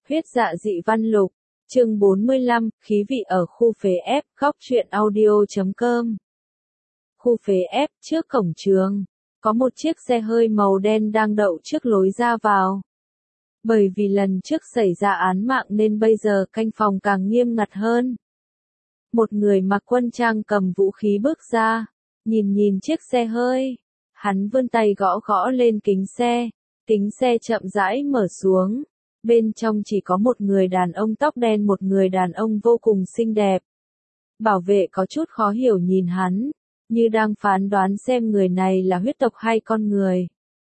Huyết dạ dị văn lục, chương 45, khí vị ở khu phế ép, góc truyện audio.com. Khu phế ép, trước cổng trường, có một chiếc xe hơi màu đen đang đậu trước lối ra vào. Bởi vì lần trước xảy ra án mạng nên bây giờ canh phòng càng nghiêm ngặt hơn. Một người mặc quân trang cầm vũ khí bước ra, nhìn chiếc xe hơi. Hắn vươn tay gõ gõ lên kính xe chậm rãi mở xuống. Bên trong chỉ có một người đàn ông tóc đen, một người đàn ông vô cùng xinh đẹp. Bảo vệ có chút khó hiểu nhìn hắn, như đang phán đoán xem người này là huyết tộc hay con người.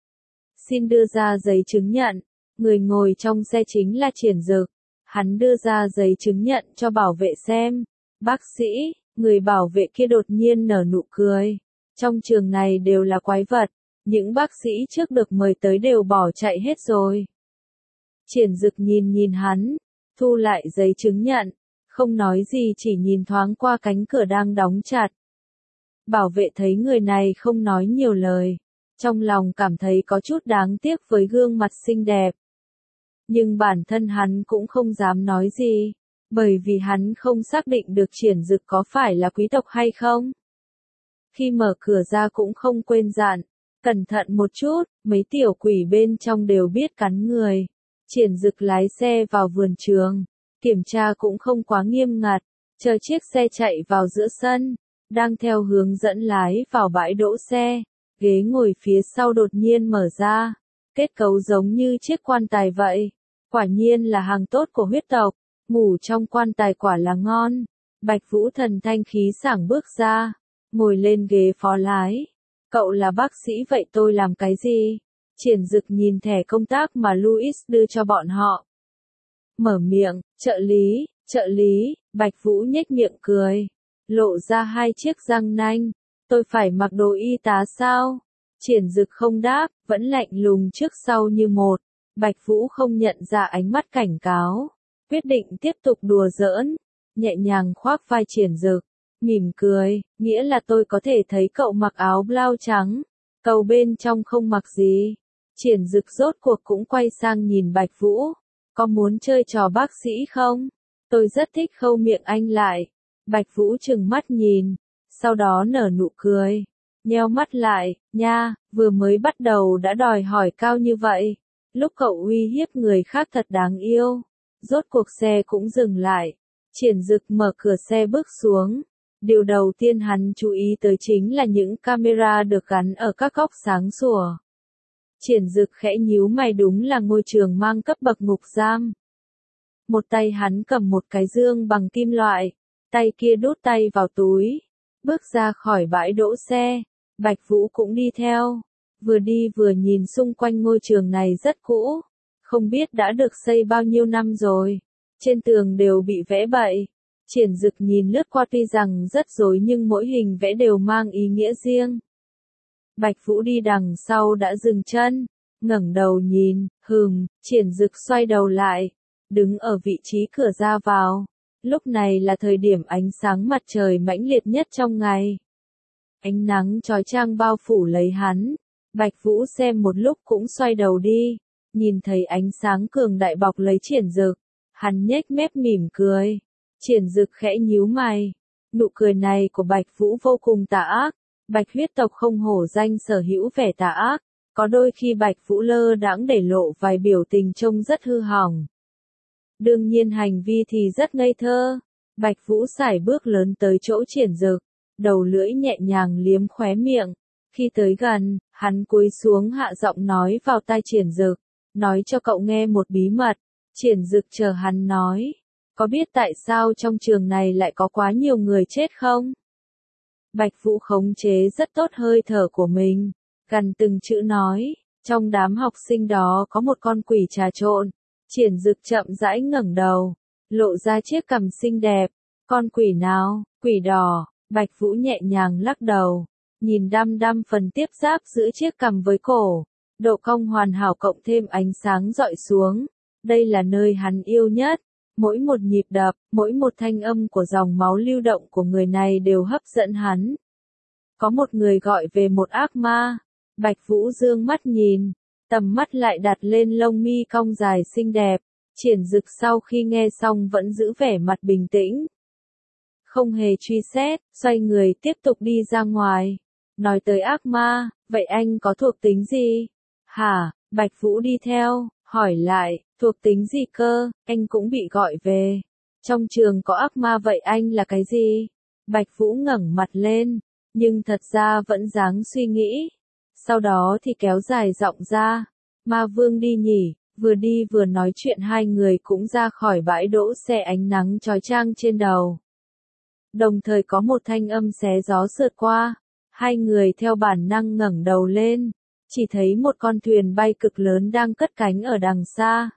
Xin đưa ra giấy chứng nhận, người ngồi trong xe chính là Triển Dực. Hắn đưa ra giấy chứng nhận cho bảo vệ xem. Bác sĩ, người bảo vệ kia đột nhiên nở nụ cười. Trong trường này đều là quái vật, những bác sĩ trước được mời tới đều bỏ chạy hết rồi. Triển Dực nhìn hắn, thu lại giấy chứng nhận, không nói gì chỉ nhìn thoáng qua cánh cửa đang đóng chặt. Bảo vệ thấy người này không nói nhiều lời, trong lòng cảm thấy có chút đáng tiếc với gương mặt xinh đẹp. Nhưng bản thân hắn cũng không dám nói gì, bởi vì hắn không xác định được Triển Dực có phải là quý tộc hay không. Khi mở cửa ra cũng không quên dặn, cẩn thận một chút, mấy tiểu quỷ bên trong đều biết cắn người. Triển Dực lái xe vào vườn trường, kiểm tra cũng không quá nghiêm ngặt, chờ chiếc xe chạy vào giữa sân, đang theo hướng dẫn lái vào bãi đỗ xe, ghế ngồi phía sau đột nhiên mở ra, kết cấu giống như chiếc quan tài vậy, quả nhiên là hàng tốt của huyết tộc, ngủ trong quan tài quả là ngon. Bạch Vũ thần thanh khí sảng bước ra, ngồi lên ghế phó lái. Cậu là bác sĩ vậy tôi làm cái gì? Triển Dực nhìn thẻ công tác mà Louis đưa cho bọn họ. Mở miệng, trợ lý, Bạch Vũ nhếch miệng cười, lộ ra hai chiếc răng nanh. Tôi phải mặc đồ y tá sao? Triển Dực không đáp, vẫn lạnh lùng trước sau như một. Bạch Vũ không nhận ra ánh mắt cảnh cáo, quyết định tiếp tục đùa giỡn, nhẹ nhàng khoác vai Triển Dực, mỉm cười, nghĩa là tôi có thể thấy cậu mặc áo blau trắng, cậu bên trong không mặc gì. Triển Dực rốt cuộc cũng quay sang nhìn Bạch Vũ, có muốn chơi trò bác sĩ không? Tôi rất thích khâu miệng anh lại. Bạch Vũ trừng mắt nhìn, sau đó nở nụ cười, nheo mắt lại, nha, vừa mới bắt đầu đã đòi hỏi cao như vậy. Lúc cậu uy hiếp người khác thật đáng yêu. Rốt cuộc xe cũng dừng lại. Triển Dực mở cửa xe bước xuống. Điều đầu tiên hắn chú ý tới chính là những camera được gắn ở các góc sáng sủa. Triển Dực khẽ nhíu mày, đúng là ngôi trường mang cấp bậc ngục giam. Một tay hắn cầm một cái dương bằng kim loại, tay kia đút tay vào túi, bước ra khỏi bãi đỗ xe. Bạch Vũ cũng đi theo, vừa đi vừa nhìn xung quanh. Ngôi trường này rất cũ, không biết đã được xây bao nhiêu năm rồi, trên tường đều bị vẽ bậy. Triển Dực nhìn lướt qua, tuy rằng rất rối nhưng mỗi hình vẽ đều mang ý nghĩa riêng. Bạch Vũ đi đằng sau đã dừng chân, ngẩng đầu nhìn, Triển Dực xoay đầu lại, đứng ở vị trí cửa ra vào. Lúc này là thời điểm ánh sáng mặt trời mãnh liệt nhất trong ngày. Ánh nắng chói chang bao phủ lấy hắn. Bạch Vũ xem một lúc cũng xoay đầu đi, nhìn thấy ánh sáng cường đại bọc lấy Triển Dực, hắn nhếch mép mỉm cười. Triển Dực khẽ nhíu mày, nụ cười này của Bạch Vũ vô cùng tà ác. Bạch huyết tộc không hổ danh sở hữu vẻ tà ác, có đôi khi Bạch Vũ lơ đãng để lộ vài biểu tình trông rất hư hỏng. Đương nhiên hành vi thì rất ngây thơ. Bạch Vũ sải bước lớn tới chỗ Triển Dực, đầu lưỡi nhẹ nhàng liếm khóe miệng. Khi tới gần, hắn cúi xuống hạ giọng nói vào tai Triển Dực, nói cho cậu nghe một bí mật. Triển Dực chờ hắn nói, có biết tại sao trong trường này lại có quá nhiều người chết không? Bạch Vũ khống chế rất tốt hơi thở của mình, gần từng chữ nói, trong đám học sinh đó có một con quỷ trà trộn. Triển Dực chậm rãi ngẩng đầu, lộ ra chiếc cằm xinh đẹp. Con quỷ nào? Quỷ đỏ. Bạch Vũ nhẹ nhàng lắc đầu, nhìn đăm phần tiếp giáp giữa chiếc cằm với cổ, độ cong hoàn hảo cộng thêm ánh sáng rọi xuống. Đây là nơi hắn yêu nhất. Mỗi một nhịp đập, mỗi một thanh âm của dòng máu lưu động của người này đều hấp dẫn hắn. Có một người gọi về một ác ma. Bạch Vũ dương mắt nhìn, tầm mắt lại đặt lên lông mi cong dài xinh đẹp. Triển Dực sau khi nghe xong vẫn giữ vẻ mặt bình tĩnh. Không hề truy xét, xoay người tiếp tục đi ra ngoài. Nói tới ác ma, vậy anh có thuộc tính gì? Hả? Bạch Vũ đi theo, hỏi lại, thuộc tính gì cơ, anh cũng bị gọi về. Trong trường có ác ma vậy anh là cái gì? Bạch Vũ ngẩng mặt lên, nhưng thật ra vẫn dáng suy nghĩ. Sau đó thì kéo dài giọng ra, ma vương đi nhỉ, vừa đi vừa nói chuyện hai người cũng ra khỏi bãi đỗ xe ánh nắng chói chang trên đầu. Đồng thời có một thanh âm xé gió sượt qua, hai người theo bản năng ngẩng đầu lên, chỉ thấy một con thuyền bay cực lớn đang cất cánh ở đằng xa.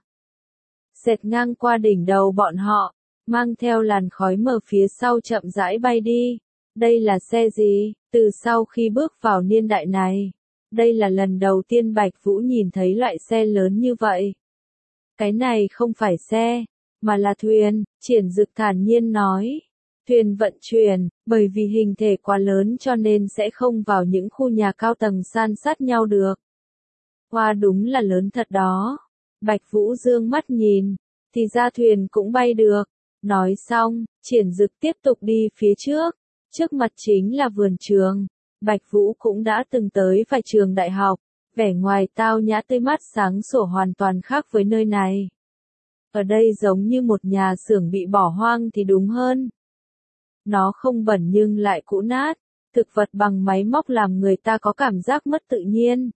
Xẹt ngang qua đỉnh đầu bọn họ, mang theo làn khói mờ phía sau chậm rãi bay đi. Đây là xe gì? Từ sau khi bước vào niên đại này, đây là lần đầu tiên Bạch Vũ nhìn thấy loại xe lớn như vậy. Cái này không phải xe, mà là thuyền, Triển Dực thản nhiên nói. Thuyền vận chuyển, bởi vì hình thể quá lớn cho nên sẽ không vào những khu nhà cao tầng san sát nhau được. Hoa đúng là lớn thật đó. Bạch Vũ dương mắt nhìn, thì ra thuyền cũng bay được. Nói xong, Triển Dực tiếp tục đi phía trước. Trước mặt chính là vườn trường. Bạch Vũ cũng đã từng tới vài trường đại học. Vẻ ngoài tao nhã tươi mát sáng sủa hoàn toàn khác với nơi này. Ở đây giống như một nhà xưởng bị bỏ hoang thì đúng hơn. Nó không bẩn nhưng lại cũ nát, thực vật bằng máy móc làm người ta có cảm giác mất tự nhiên.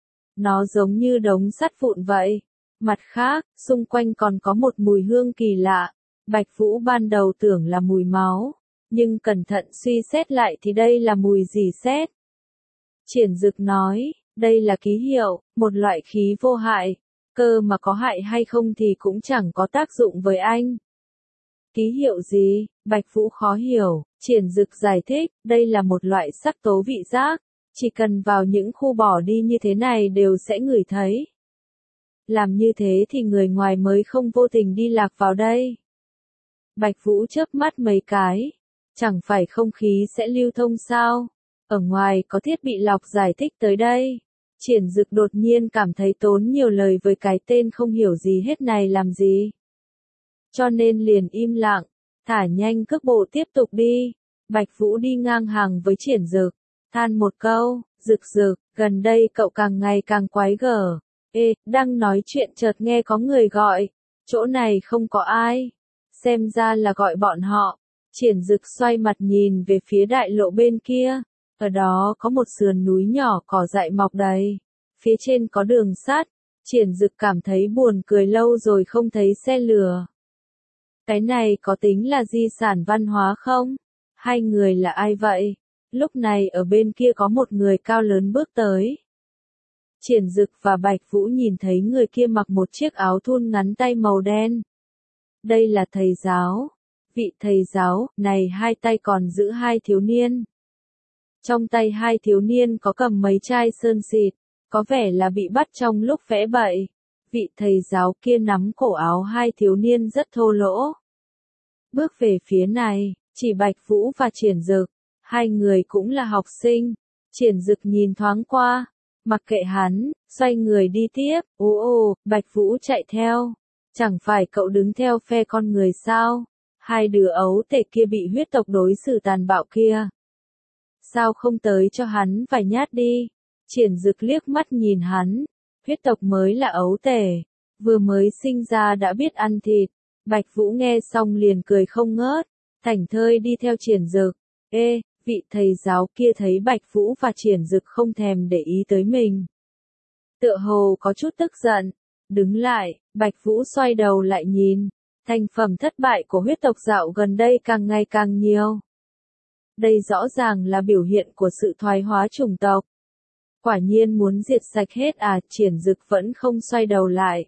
Nó giống như đống sắt vụn vậy. Mặt khác, xung quanh còn có một mùi hương kỳ lạ. Bạch Vũ ban đầu tưởng là mùi máu, nhưng cẩn thận suy xét lại thì đây là mùi rỉ sét. Triển Dực nói, đây là ký hiệu, một loại khí vô hại, cơ mà có hại hay không thì cũng chẳng có tác dụng với anh. Ký hiệu gì? Bạch Vũ khó hiểu, Triển Dực giải thích, đây là một loại sắc tố vị giác, chỉ cần vào những khu bỏ đi như thế này đều sẽ ngửi thấy. Làm như thế thì người ngoài mới không vô tình đi lạc vào đây. Bạch Vũ chớp mắt mấy cái, chẳng phải không khí sẽ lưu thông sao? Ở ngoài có thiết bị lọc giải thích tới đây. Triển Dực đột nhiên cảm thấy tốn nhiều lời với cái tên không hiểu gì hết này làm gì. Cho nên liền im lặng, thả nhanh cước bộ tiếp tục đi. Bạch Vũ đi ngang hàng với Triển Dực, than một câu, Dực, gần đây cậu càng ngày càng quái gở. Ê, đang nói chuyện chợt nghe có người gọi, chỗ này không có ai. Xem ra là gọi bọn họ. Triển Dực xoay mặt nhìn về phía đại lộ bên kia. Ở đó có một sườn núi nhỏ cỏ dại mọc đầy. Phía trên có đường sắt. Triển Dực cảm thấy buồn cười lâu rồi không thấy xe lửa. Cái này có tính là di sản văn hóa không? Hai người là ai vậy? Lúc này ở bên kia có một người cao lớn bước tới. Triển Dực và Bạch Vũ nhìn thấy người kia mặc một chiếc áo thun ngắn tay màu đen. Đây là thầy giáo. Vị thầy giáo này hai tay còn giữ hai thiếu niên. Trong tay hai thiếu niên có cầm mấy chai sơn xịt, có vẻ là bị bắt trong lúc vẽ bậy. Vị thầy giáo kia nắm cổ áo hai thiếu niên rất thô lỗ. Bước về phía này, chỉ Bạch Vũ và Triển Dực, hai người cũng là học sinh. Triển Dực nhìn thoáng qua, mặc kệ hắn, xoay người đi tiếp. Ồ, Bạch Vũ chạy theo. Chẳng phải cậu đứng theo phe con người sao? Hai đứa ấu tể kia bị huyết tộc đối xử tàn bạo kia. Sao không tới cho hắn vài nhát đi? Triển Dực liếc mắt nhìn hắn. Huyết tộc mới là ấu tể, vừa mới sinh ra đã biết ăn thịt. Bạch Vũ nghe xong liền cười không ngớt, thảnh thơi đi theo Triển Dực. Ê, vị thầy giáo kia thấy Bạch Vũ và Triển Dực không thèm để ý tới mình. Tựa hồ có chút tức giận. Đứng lại, Bạch Vũ xoay đầu lại nhìn. Thành phẩm thất bại của huyết tộc dạo gần đây càng ngày càng nhiều. Đây rõ ràng là biểu hiện của sự thoái hóa chủng tộc. Quả nhiên muốn diệt sạch hết à? Triển Dực vẫn không xoay đầu lại.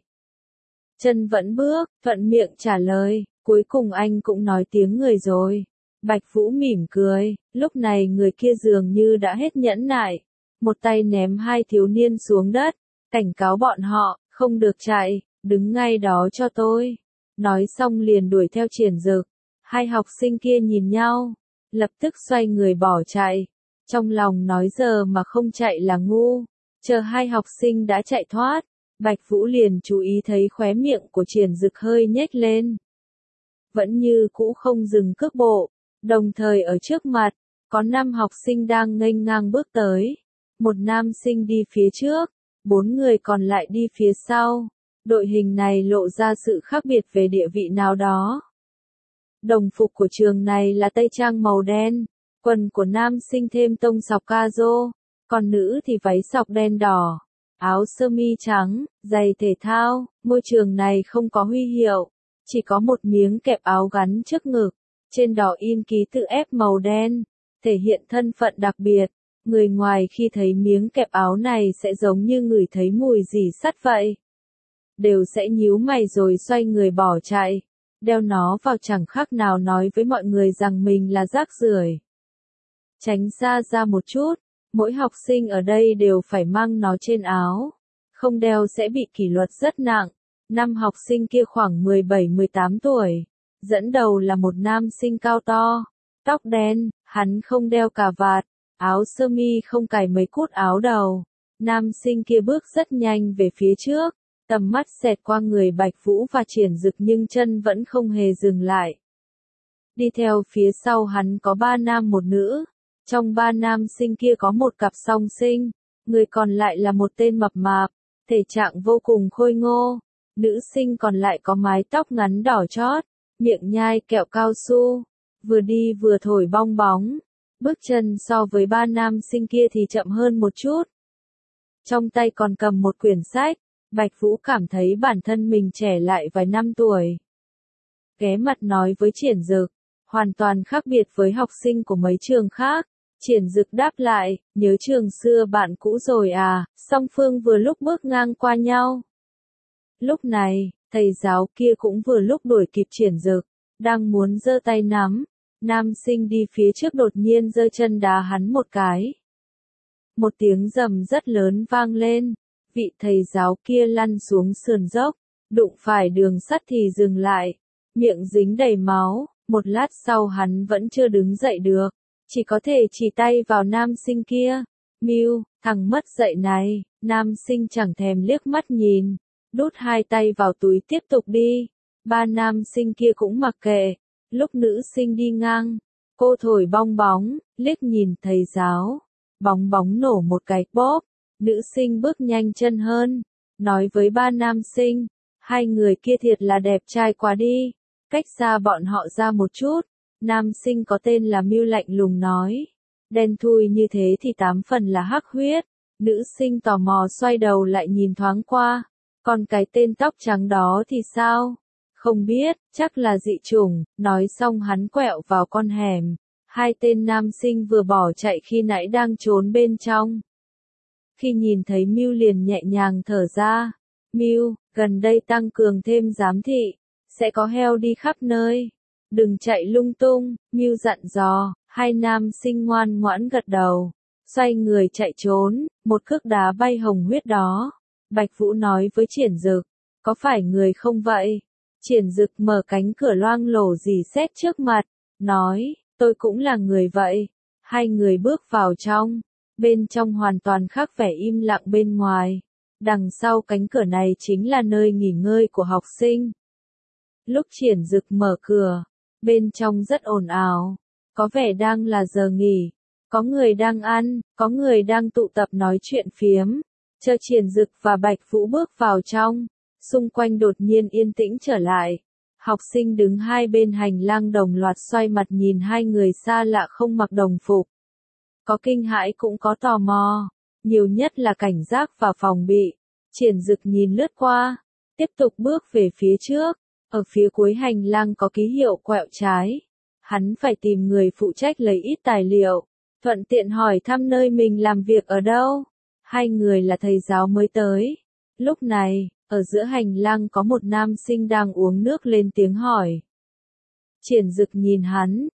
Chân vẫn bước, thuận miệng trả lời, cuối cùng anh cũng nói tiếng người rồi. Bạch Vũ mỉm cười, lúc này người kia dường như đã hết nhẫn nại. Một tay ném hai thiếu niên xuống đất, cảnh cáo bọn họ, không được chạy, đứng ngay đó cho tôi. Nói xong liền đuổi theo Triển Dực. Hai học sinh kia nhìn nhau, lập tức xoay người bỏ chạy. Trong lòng nói giờ mà không chạy là ngu. Chờ hai học sinh đã chạy thoát, Bạch Vũ liền chú ý thấy khóe miệng của Triển Dực hơi nhếch lên. Vẫn như cũ không dừng cước bộ, đồng thời ở trước mặt, có 5 học sinh đang nghênh ngang bước tới. Một nam sinh đi phía trước, 4 người còn lại đi phía sau. Đội hình này lộ ra sự khác biệt về địa vị nào đó. Đồng phục của trường này là tây trang màu đen, quần của nam sinh thêm tông sọc caro, còn nữ thì váy sọc đen đỏ, áo sơ mi trắng, giày thể thao. Môi trường này không có huy hiệu, chỉ có một miếng kẹp áo gắn trước ngực, trên đó in ký tự F màu đen, thể hiện thân phận đặc biệt. Người ngoài khi thấy miếng kẹp áo này sẽ giống như ngửi thấy mùi rỉ sắt vậy. Đều sẽ nhíu mày rồi xoay người bỏ chạy. Đeo nó vào chẳng khác nào nói với mọi người rằng mình là rác rưởi. Tránh xa ra một chút, mỗi học sinh ở đây đều phải mang nó trên áo. Không đeo sẽ bị kỷ luật rất nặng. 5 học sinh kia khoảng 17-18 tuổi. Dẫn đầu là một nam sinh cao to, tóc đen, hắn không đeo cà vạt, áo sơ mi không cài mấy cút áo đầu. Nam sinh kia bước rất nhanh về phía trước, tầm mắt xẹt qua người Bạch Vũ và Triển Dực nhưng chân vẫn không hề dừng lại. Đi theo phía sau hắn có 3 nam một nữ, trong 3 nam sinh kia có một cặp song sinh, người còn lại là một tên mập mạp, thể trạng vô cùng khôi ngô. Nữ sinh còn lại có mái tóc ngắn đỏ chót, miệng nhai kẹo cao su, vừa đi vừa thổi bong bóng. Bước chân so với 3 nam sinh kia thì chậm hơn một chút. Trong tay còn cầm một quyển sách, Bạch Vũ cảm thấy bản thân mình trẻ lại vài năm tuổi. Ghé mặt nói với Triển Dực, hoàn toàn khác biệt với học sinh của mấy trường khác. Triển Dực đáp lại, nhớ trường xưa bạn cũ rồi à, song phương vừa lúc bước ngang qua nhau. Lúc này, thầy giáo kia cũng vừa lúc đuổi kịp Triển Dực, đang muốn giơ tay nắm. Nam sinh đi phía trước đột nhiên giơ chân đá hắn một cái. Một tiếng rầm rất lớn vang lên, vị thầy giáo kia lăn xuống sườn dốc, đụng phải đường sắt thì dừng lại, miệng dính đầy máu. Một lát sau hắn vẫn chưa đứng dậy được, chỉ có thể chỉ tay vào nam sinh kia. Miu, thằng mất dạy này. Nam sinh chẳng thèm liếc mắt nhìn, đút 2 tay vào túi tiếp tục đi. 3 nam sinh kia cũng mặc kệ. Lúc nữ sinh đi ngang, cô thổi bong bóng, liếc nhìn thầy giáo. Bóng bóng nổ một cái bóp, nữ sinh bước nhanh chân hơn, nói với 3 nam sinh, 2 người kia thiệt là đẹp trai quá đi. Cách xa bọn họ ra một chút, nam sinh có tên là Miu lạnh lùng nói, đen thui như thế thì 8 phần là hắc huyết. Nữ sinh tò mò xoay đầu lại nhìn thoáng qua, còn cái tên tóc trắng đó thì sao? Không biết, chắc là dị chủng. Nói xong hắn quẹo vào con hẻm. 2 tên nam sinh vừa bỏ chạy khi nãy đang trốn bên trong. Khi nhìn thấy Miu liền nhẹ nhàng thở ra. Miu, gần đây tăng cường thêm giám thị, sẽ có heo đi khắp nơi. Đừng chạy lung tung, Miu dặn dò. 2 nam sinh ngoan ngoãn gật đầu, xoay người chạy trốn. Một cước đá bay hồng huyết đó. Bạch Vũ nói với Triển Dực, có phải người không vậy? Triển Dực mở cánh cửa loang lổ rỉ sét trước mặt, nói, tôi cũng là người vậy. 2 người bước vào trong, bên trong hoàn toàn khác vẻ im lặng bên ngoài. Đằng sau cánh cửa này chính là nơi nghỉ ngơi của học sinh. Lúc Triển Dực mở cửa, bên trong rất ồn ào, có vẻ đang là giờ nghỉ, có người đang ăn, có người đang tụ tập nói chuyện phiếm. Chờ Triển Dực và Bạch Vũ bước vào trong, xung quanh đột nhiên yên tĩnh trở lại. Học sinh đứng hai bên hành lang đồng loạt xoay mặt nhìn 2 người xa lạ không mặc đồng phục. Có kinh hãi cũng có tò mò, nhiều nhất là cảnh giác và phòng bị. Triển Dực nhìn lướt qua, tiếp tục bước về phía trước. Ở phía cuối hành lang có ký hiệu quẹo trái. Hắn phải tìm người phụ trách lấy ít tài liệu, thuận tiện hỏi thăm nơi mình làm việc ở đâu. 2 người là thầy giáo mới tới. Lúc này, ở giữa hành lang có một nam sinh đang uống nước lên tiếng hỏi. Triển Dực nhìn hắn,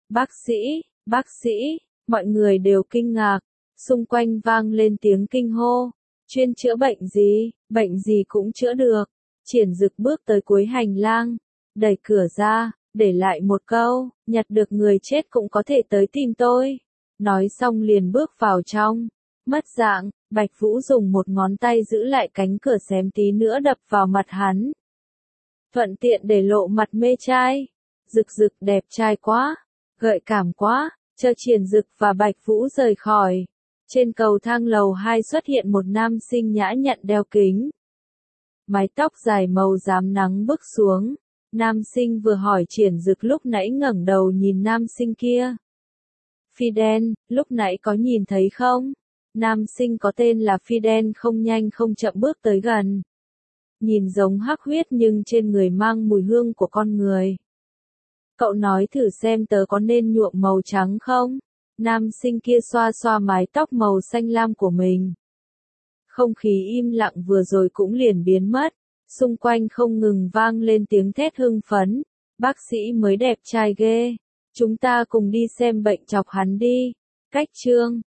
bác sĩ, mọi người đều kinh ngạc, xung quanh vang lên tiếng kinh hô. Chuyên chữa bệnh gì cũng chữa được. Triển Dực bước tới cuối hành lang, đẩy cửa ra, để lại một câu, nhặt được người chết cũng có thể tới tìm tôi. Nói xong liền bước vào trong. Mất dạng, Bạch Vũ dùng một ngón tay giữ lại cánh cửa xém tí nữa đập vào mặt hắn. Thuận tiện để lộ mặt mê trai. Dực Dực đẹp trai quá, gợi cảm quá, chờ Triển Dực và Bạch Vũ rời khỏi. Trên cầu thang lầu 2 xuất hiện một nam sinh nhã nhặn đeo kính. Mái tóc dài màu rám nắng bước xuống. Nam sinh vừa hỏi Triển Dực lúc nãy ngẩng đầu nhìn nam sinh kia. Fidel, lúc nãy có nhìn thấy không? Nam sinh có tên là Fidel không nhanh không chậm bước tới gần. Nhìn giống hắc huyết nhưng trên người mang mùi hương của con người. Cậu nói thử xem tớ có nên nhuộm màu trắng không? Nam sinh kia xoa xoa mái tóc màu xanh lam của mình. Không khí im lặng vừa rồi cũng liền biến mất. Xung quanh không ngừng vang lên tiếng thét hưng phấn. Bác sĩ mới đẹp trai ghê. Chúng ta cùng đi xem bệnh chọc hắn đi. Cách chương